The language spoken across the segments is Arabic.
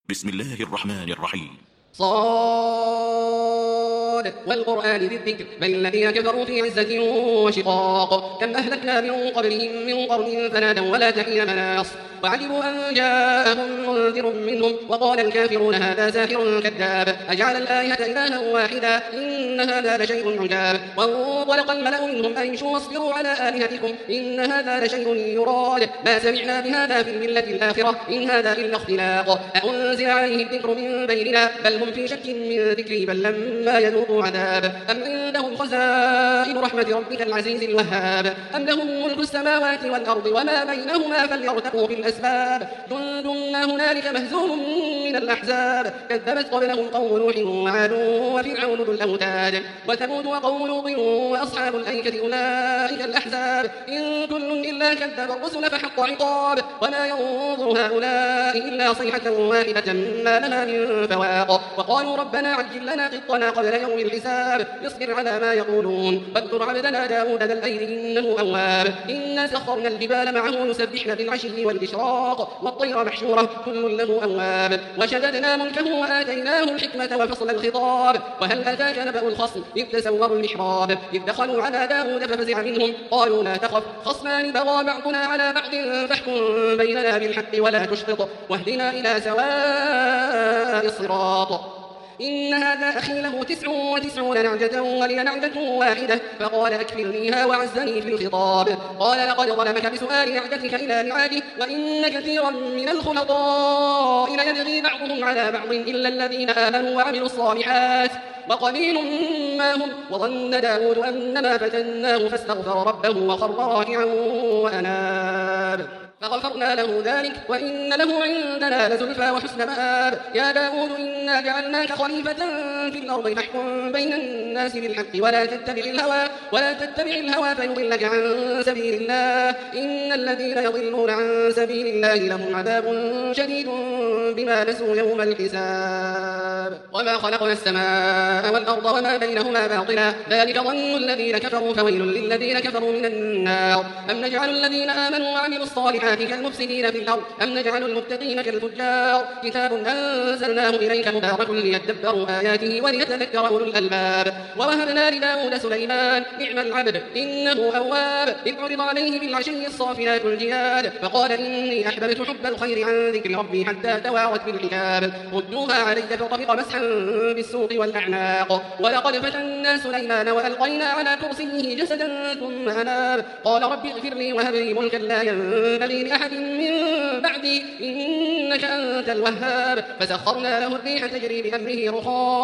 بسم الله الرحمن الرحيم. صاد والقرآن ذي الذكر بل الذين كفروا في عزة وشقاق كم أهلكنا من قبلهم من قرن فنادوا ولا تحين مناص وعجبوا أن جاءهم منذر منهم وقال الكافرون هذا ساحر كذاب أجعل الآلهة إلها واحدا إن هذا لشيء عجاب وانطلق الملأ منهم أن امشوا واصبروا على آلهتكم إن هذا لشيء يراد ما سمعنا بهذا في الملة الآخرة إن هذا إلا اختلاق أأنزل عليه الذكر من بيننا بل هم في شك من ذكري بل لما يذوقوا عذاب أم عندهم خزائن رحمة ربك العزيز الوهاب أم لهم ملك السماوات والأرض وما بينهما فليرتقوا في الأسباب جند ما هنالك مهزوم من الأحزاب كذبت قبلهم قوم نوح وعاد وفرعون ذو الأوتاد وثمود وقوم لوط وأصحاب الأيكة أولئك الأحزاب إن كل إلا كذب الرسل فحق عقاب وما ينظر هؤلاء إلا صيحة واحدة ما لها من فواق وقالوا ربنا عجل لنا قطنا قبل يوم الحساب اصبر على ما يقولون واذكر عبدنا داود ذا الأيد إنه أواب إنا سخرنا الجبال معه يسبحن بالعشي والإشراق والطير محشورة كل له أواب وشددنا ملكه وآتيناه الحكمة وفصل الخطاب وهل أتاك نبأ الخصم إذ تسوروا المحراب إذ دخلوا على داود ففزع منهم قالوا لا تخف خصمان بغى بعضنا على بعض فاحكم بيننا بالحق ولا تشطط واهدنا إلى سواء الصراط إن هذا أخي له 99 نعجة ولي نعجة واحدة فقال أكفلنيها وعزني في الخطاب قال لقد ظلمك بسؤال نعجتك إلى نعاجه وإن كثيرا من الخلطاء ليبغي بعضهم على بعض إلا الذين آمنوا وعملوا الصالحات وقليل ما هم وظن داود أنما فتناه فاستغفر ربه وخر راكعا وأناب فغفرنا له ذلك وإن له عندنا لزلفى وحسن مآب يا داود إنا جعلناك خليفة في الأرض فاحكم بين الناس بالحق ولا تتبع الهوى فيضلك عن سبيل الله إن الذين يضلون عن سبيل الله لهم عذاب شديد بما نسوا يوم الحساب وما خلقنا السماء والأرض وما بينهما باطلا ذلك ظن الذين كفروا فويل للذين كفروا من النار أم نجعل الذين آمنوا وعملوا الصالحات كالمفسدين في الأرض أم نجعل المتقين كالفجار كتاب أنزلناه إليك مبارك ليدبروا آياته وليتذكر أولو الألباب ووهبنا لداود سليمان نعم العبد إنه أواب إذ عرض عليه بالعشي الصافنات الجياد فقال إني أحببت حب الخير عن ذكر ربي حتى توارت بالحجاب ردوها علي فطفق مسحا بالسوق والأعناق ولقد فتنا سليمان وألقينا على كرسيه جسدا ثم أناب قال رب اغفر لي وهب لي ملكا لا ينبغي لأحد من بعدي إنك أنت الوهاب فسخرنا له الريح تجري بأمره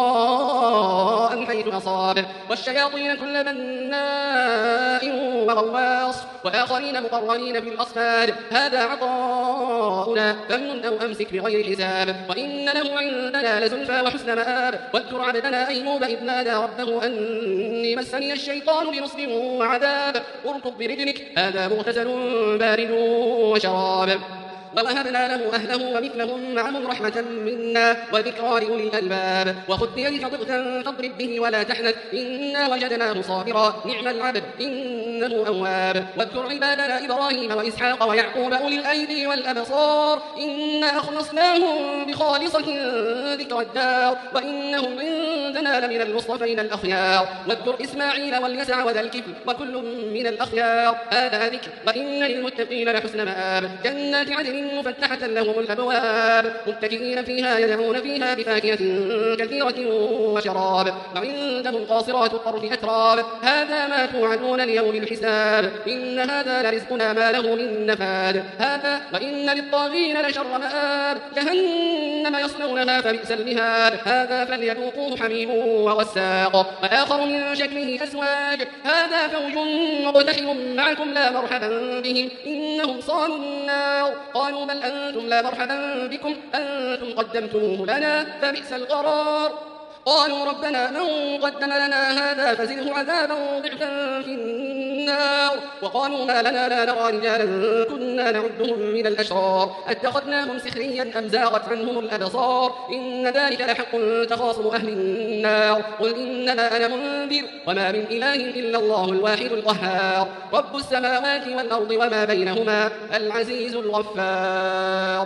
رخاء حيث أصاب والشياطين كل بناء وغواص وآخرين مقرنين في الأصفاد هذا عطاؤنا فمن أو أمسك بغير حساب وإن له عندنا لزلفى وحسن مآب واذكر عبدنا أيوب إذ نادى ربه أني مسني الشيطان بنصب وعذاب اركض برجلك هذا مغتسل بارد وشراب ووهبنا له أهله ومثلهم معهم رحمة منا وذكرى لأولي الألباب وخذ بيدك ضغثا فاضرب به ولا تحنث إنا وجدناه صابرا نعم العبد إنه أواب واذكر عبادنا إبراهيم وإسحاق ويعقوب أولي الأيدي والأبصار إنا أخلصناهم بخالصة ذكر الدار وإنهم عندنا لمن المصطفين الأخيار واذكر إسماعيل واليسع وذا الكفل وكل من الأخيار هذا ذكر وإن للمتقين لحسن مآب جنات عدن مفتحة لهم الأبواب متكئين فيها يدعون فيها بفاكهة كثيرة وشراب وعندهم قاصرات الطرف أتراب هذا ما توعدون ليوم الحساب إن هذا لرزقنا ما له من نفاد هذا وإن للطاغين لشر مآب جهنم يصلونها فبئس المهاد هذا فليذوقوه حميم وغساق وآخر من شكله أزواج هذا فوج مقتحم معكم لا مرحبا بهم إنهم صالوا النار قالوا بل أنتم لا مرحبا بكم أنتم قدمتموه لنا فبئس القرار قالوا ربنا من قدم لنا هذا فزده عذابا ضعفا في النار وقالوا ما لنا لا نرى رجالا كنا نعدهم من الأشرار اتخذناهم سخريا أم زاغت عنهم الأبصار إن ذلك لحق تخاصم أهل النار قل إنما أنا منذر وما من إله إلا الله الواحد القهار رب السماوات والأرض وما بينهما العزيز الغفار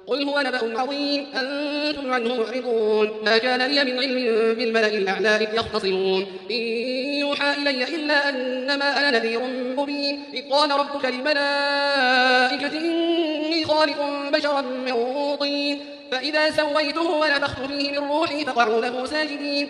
قل هو نبأ عظيم أنتم عنه معرضون ما كان لي من علم بالملأ الأعلى إذ يختصمون إن يوحى إلي إلا أنما أنا نذير مبين إذ قال ربك للملائكة إني خالق بشرا من طين فإذا سويته ونفخت فيه من روحي فقعوا له ساجدين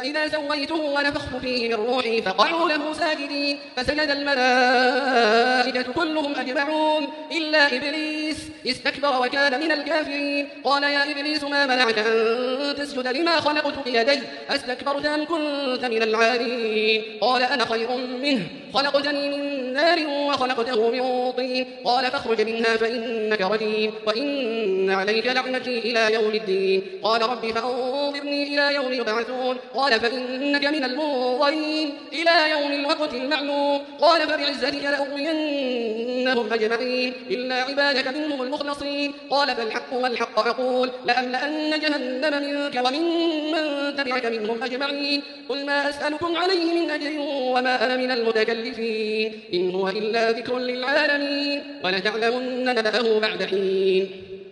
فسجد الملائكة كلهم أجمعون إلا إبليس استكبر وكان من الكافرين قال يا إبليس ما منعك أن تسجد لما خلقت بيدي أستكبرت أم كنت من العالين قال أنا خير منه خلقتني من نار وخلقته من طين قال فاخرج منها فإنك رجيم وإن عليك لعنتي إلى يوم الدين قال رب فأنظرني إلى يوم يبعثون قال فإنك من المنظرين إلى يوم الوقت المعلوم قال فبعزتك لأغوينهم أجمعين إلا عبادك منهم المخلصين قال فالحق والحق أقول لأملأن جهنم منك ومن من تبعك منهم أجمعين قل ما أسألكم عليه من أجر وما أنا من المتكلفين إن هو إلا ذكر للعالمين ولتعلمن نبأه بعد حين